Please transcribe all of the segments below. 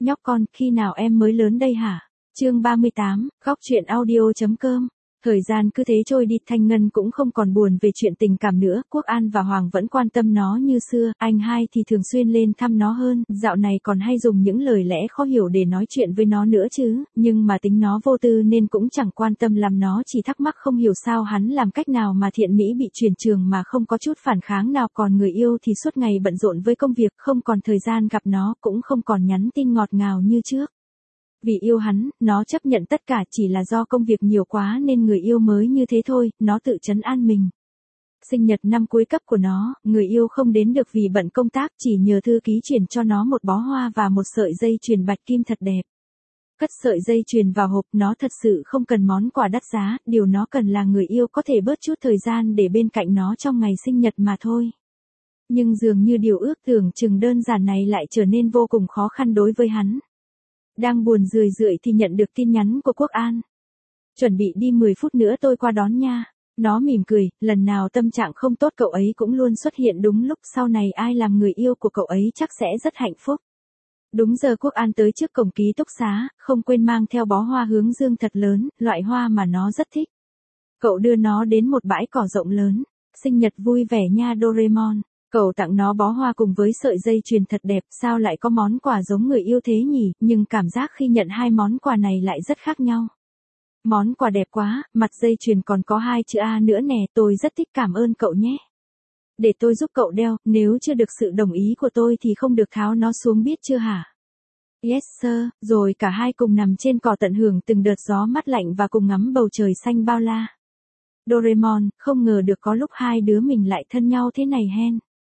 Nhóc con, khi nào em mới lớn đây hả? Chương 38, góc truyện audio.com. Thời gian cứ thế trôi đi, Thanh Ngân cũng không còn buồn về chuyện tình cảm nữa, Quốc An và Hoàng vẫn quan tâm nó như xưa, anh hai thì thường xuyên lên thăm nó hơn, dạo này còn hay dùng những lời lẽ khó hiểu để nói chuyện với nó nữa chứ, nhưng mà tính nó vô tư nên cũng chẳng quan tâm làm nó chỉ thắc mắc không hiểu sao hắn làm cách nào mà Thiện Mỹ bị chuyển trường mà không có chút phản kháng nào, còn người yêu thì suốt ngày bận rộn với công việc, không còn thời gian gặp nó, cũng không còn nhắn tin ngọt ngào như trước. Vì yêu hắn, nó chấp nhận tất cả, chỉ là do công việc nhiều quá nên người yêu mới như thế thôi, nó tự trấn an mình. Sinh nhật năm cuối cấp của nó, người yêu không đến được vì bận công tác, chỉ nhờ thư ký chuyển cho nó một bó hoa và một sợi dây chuyền bạch kim thật đẹp. Cất sợi dây chuyền vào hộp, nó thật sự không cần món quà đắt giá, điều nó cần là người yêu có thể bớt chút thời gian để bên cạnh nó trong ngày sinh nhật mà thôi. Nhưng dường như điều ước tưởng chừng đơn giản này lại trở nên vô cùng khó khăn đối với hắn. Đang buồn rười rượi thì nhận được tin nhắn của Quốc An. Chuẩn bị đi 10 phút nữa tôi qua đón nha. Nó mỉm cười, lần nào tâm trạng không tốt cậu ấy cũng luôn xuất hiện đúng lúc, sau này ai làm người yêu của cậu ấy chắc sẽ rất hạnh phúc. Đúng giờ Quốc An tới trước cổng ký túc xá, không quên mang theo bó hoa hướng dương thật lớn, loại hoa mà nó rất thích. Cậu đưa nó đến một bãi cỏ rộng lớn. Sinh nhật vui vẻ nha Doraemon. Cậu tặng nó bó hoa cùng với sợi dây chuyền thật đẹp, sao lại có món quà giống người yêu thế nhỉ, nhưng cảm giác khi nhận hai món quà này lại rất khác nhau. Món quà đẹp quá, mặt dây chuyền còn có 2 chữ A nữa nè, tôi rất thích, cảm ơn cậu nhé. Để tôi giúp cậu đeo, nếu chưa được sự đồng ý của tôi thì không được tháo nó xuống biết chưa hả? Yes sir, rồi cả hai cùng nằm trên cỏ tận hưởng từng đợt gió mát lạnh và cùng ngắm bầu trời xanh bao la. Doraemon, không ngờ được có lúc hai đứa mình lại thân nhau thế này hen.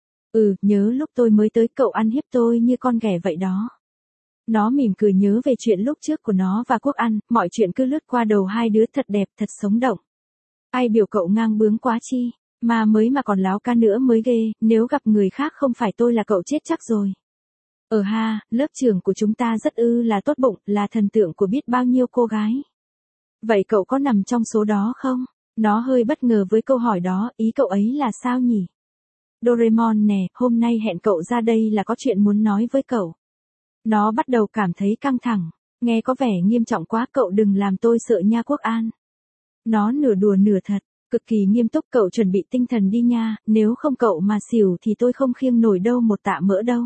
Nhớ lúc tôi mới tới cậu ăn hiếp tôi như con ghẻ vậy đó. Nó mỉm cười nhớ về chuyện lúc trước của nó và Quốc An, mọi chuyện cứ lướt qua đầu hai đứa thật đẹp, thật sống động. Ai biểu cậu ngang bướng quá chi, mà mới mà còn láo cá nữa mới ghê, nếu gặp người khác không phải tôi là cậu chết chắc rồi. Lớp trưởng của chúng ta rất là tốt bụng, là thần tượng của biết bao nhiêu cô gái. Vậy cậu có nằm trong số đó không? Nó hơi bất ngờ với câu hỏi đó, ý cậu ấy là sao nhỉ? Doraemon nè, hôm nay hẹn cậu ra đây là có chuyện muốn nói với cậu. Nó bắt đầu cảm thấy căng thẳng, nghe có vẻ nghiêm trọng quá, cậu đừng làm tôi sợ nha Quốc An. Nó nửa đùa nửa thật, cực kỳ nghiêm túc, cậu chuẩn bị tinh thần đi nha, nếu không cậu mà xỉu thì tôi không khiêng nổi đâu một tạ mỡ đâu.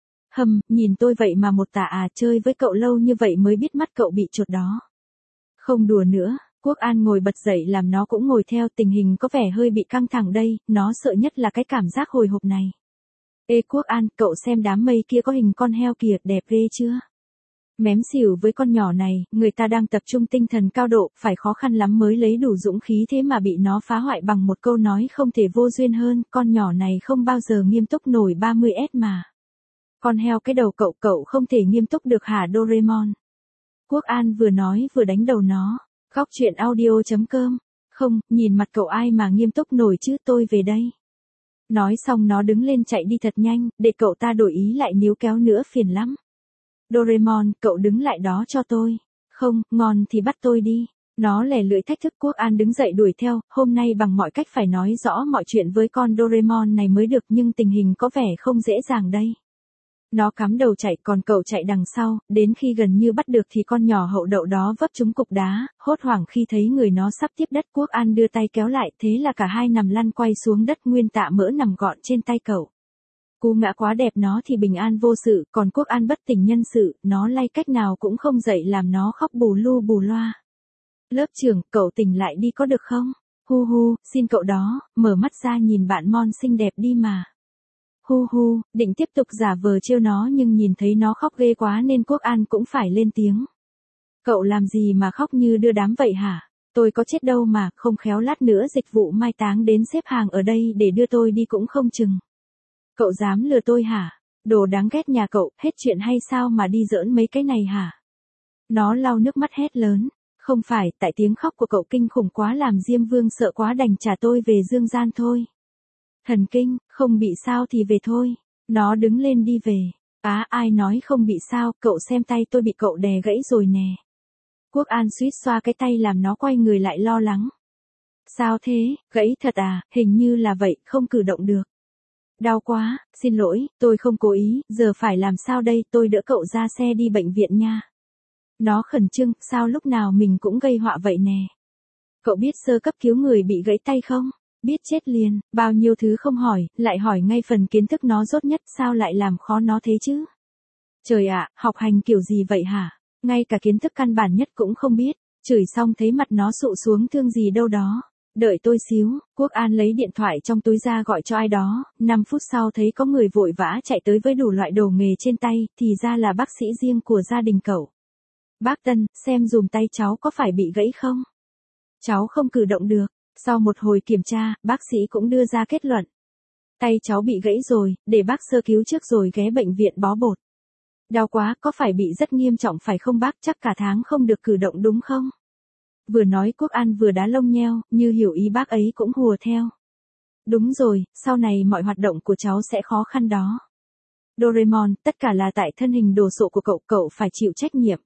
Nhìn tôi vậy mà một tạ à, chơi với cậu lâu như vậy mới biết mắt cậu bị chột đó. Không đùa nữa. Quốc An ngồi bật dậy làm nó cũng ngồi theo, tình hình có vẻ hơi bị căng thẳng đây, nó sợ nhất là cái cảm giác hồi hộp này. Ê Quốc An, cậu xem đám mây kia có hình con heo kìa, đẹp ghê chưa? Mém xỉu với con nhỏ này, người ta đang tập trung tinh thần cao độ, phải khó khăn lắm mới lấy đủ dũng khí thế mà bị nó phá hoại bằng một câu nói không thể vô duyên hơn, con nhỏ này không bao giờ nghiêm túc nổi 30S mà. Con heo cái đầu cậu không thể nghiêm túc được hả Doraemon? Quốc An vừa nói vừa đánh đầu nó. Góc truyện audio.com. Không, nhìn mặt cậu ai mà nghiêm túc nổi chứ, tôi về đây. Nói xong nó đứng lên chạy đi thật nhanh, để cậu ta đổi ý lại níu kéo nữa phiền lắm. Doraemon, cậu đứng lại đó cho tôi. Không, ngon thì bắt tôi đi. Nó lè lưỡi thách thức. Quốc An đứng dậy đuổi theo, hôm nay bằng mọi cách phải nói rõ mọi chuyện với con Doraemon này mới được, nhưng tình hình có vẻ không dễ dàng đây. Nó cắm đầu chạy, còn cậu chạy đằng sau, đến khi gần như bắt được thì con nhỏ hậu đậu đó vấp trúng cục đá, hốt hoảng khi thấy người nó sắp tiếp đất. Quốc An đưa tay kéo lại, thế là cả hai nằm lăn quay xuống đất, nguyên tạ mỡ nằm gọn trên tay cậu. Cú ngã quá đẹp, nó thì bình an vô sự, còn Quốc An bất tỉnh nhân sự, nó lay cách nào cũng không dậy làm nó khóc bù lu bù loa. Lớp trưởng, cậu tỉnh lại đi có được không? Xin cậu đó, mở mắt ra nhìn bạn Mon xinh đẹp đi mà. Định tiếp tục giả vờ trêu nó nhưng nhìn thấy nó khóc ghê quá nên Quốc An cũng phải lên tiếng. Cậu làm gì mà khóc như đưa đám vậy hả? Tôi có chết đâu mà, không khéo lát nữa dịch vụ mai táng đến xếp hàng ở đây để đưa tôi đi cũng không chừng. Cậu dám lừa tôi hả? Đồ đáng ghét nhà cậu, hết chuyện hay sao mà đi giỡn mấy cái này hả? Nó lau nước mắt hét lớn. Không phải, tại tiếng khóc của cậu kinh khủng quá làm Diêm Vương sợ quá đành trả tôi về dương gian thôi. Thần kinh, không bị sao thì về thôi. Nó đứng lên đi về. Ai nói không bị sao, cậu xem tay tôi bị cậu đè gãy rồi nè. Quốc An suýt xoa cái tay làm nó quay người lại lo lắng. Sao thế, gãy thật à, hình như là vậy, không cử động được. Đau quá, xin lỗi, tôi không cố ý, giờ phải làm sao đây, tôi đỡ cậu ra xe đi bệnh viện nha. Nó khẩn trương, sao lúc nào mình cũng gây họa vậy nè. Cậu biết sơ cấp cứu người bị gãy tay không? Biết chết liền, bao nhiêu thứ không hỏi, lại hỏi ngay phần kiến thức nó dốt nhất, sao lại làm khó nó thế chứ? Trời ạ, học hành kiểu gì vậy hả? Ngay cả kiến thức căn bản nhất cũng không biết, chửi xong thấy mặt nó sụ xuống thương gì đâu đó. Đợi tôi xíu, Quốc An lấy điện thoại trong túi ra gọi cho ai đó, 5 phút sau thấy có người vội vã chạy tới với đủ loại đồ nghề trên tay, thì ra là bác sĩ riêng của gia đình cậu. Bác Tân, xem dùm tay cháu có phải bị gãy không? Cháu không cử động được. Sau một hồi kiểm tra, bác sĩ cũng đưa ra kết luận. Tay cháu bị gãy rồi, để bác sơ cứu trước rồi ghé bệnh viện bó bột. Đau quá, có phải bị rất nghiêm trọng phải không bác, chắc cả tháng không được cử động đúng không? Vừa nói Quốc An vừa đá lông nheo, như hiểu ý bác ấy cũng hùa theo. Đúng rồi, sau này mọi hoạt động của cháu sẽ khó khăn đó. Doraemon, tất cả là tại thân hình đồ sộ của cậu, cậu phải chịu trách nhiệm.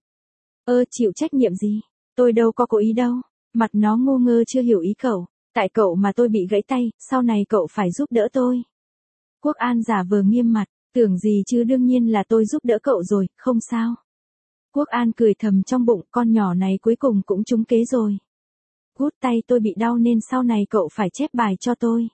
Chịu trách nhiệm gì? Tôi đâu có cố ý đâu. Mặt nó ngu ngơ chưa hiểu ý cậu. Tại cậu mà tôi bị gãy tay, sau này cậu phải giúp đỡ tôi. Quốc An giả vờ nghiêm mặt, tưởng gì chứ đương nhiên là tôi giúp đỡ cậu rồi, không sao. Quốc An cười thầm trong bụng, con nhỏ này cuối cùng cũng trúng kế rồi. Gút tay tôi bị đau nên sau này cậu phải chép bài cho tôi.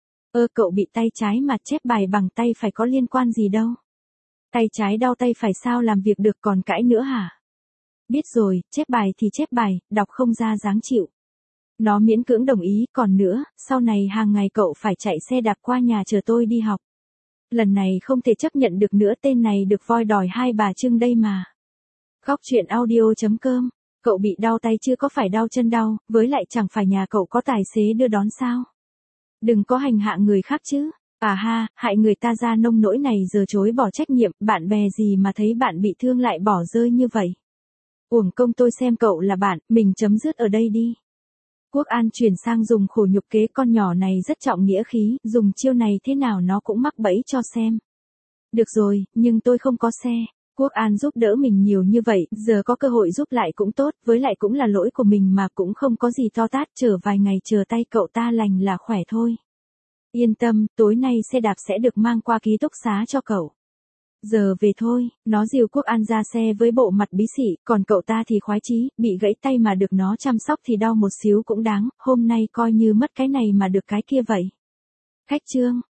Cậu bị tay trái mà chép bài bằng tay phải có liên quan gì đâu. Tay trái đau tay phải sao làm việc được còn cãi nữa hả? Biết rồi, chép bài thì chép bài, đọc không ra dáng chịu. Nó miễn cưỡng đồng ý, còn nữa, sau này hàng ngày cậu phải chạy xe đạp qua nhà chờ tôi đi học. Lần này không thể chấp nhận được nữa, tên này được voi đòi hai bà Trưng đây mà. Góc truyện audio.com, cậu bị đau tay chưa có phải đau chân đau, với lại chẳng phải nhà cậu có tài xế đưa đón sao? Đừng có hành hạ người khác chứ. À ha, hại người ta ra nông nỗi này giờ chối bỏ trách nhiệm, bạn bè gì mà thấy bạn bị thương lại bỏ rơi như vậy. Uổng công tôi xem cậu là bạn, mình chấm dứt ở đây đi. Quốc An chuyển sang dùng khổ nhục kế, con nhỏ này rất trọng nghĩa khí, dùng chiêu này thế nào nó cũng mắc bẫy cho xem. Được rồi, nhưng tôi không có xe. Quốc An giúp đỡ mình nhiều như vậy, giờ có cơ hội giúp lại cũng tốt, với lại cũng là lỗi của mình mà cũng không có gì to tát, chờ vài ngày chờ tay cậu ta lành là khỏe thôi. Yên tâm, tối nay xe đạp sẽ được mang qua ký túc xá cho cậu. Giờ về thôi, nó dìu Quốc An ra xe với bộ mặt bí xị, còn cậu ta thì khoái chí, bị gãy tay mà được nó chăm sóc thì đau một xíu cũng đáng, hôm nay coi như mất cái này mà được cái kia vậy. Khách trương.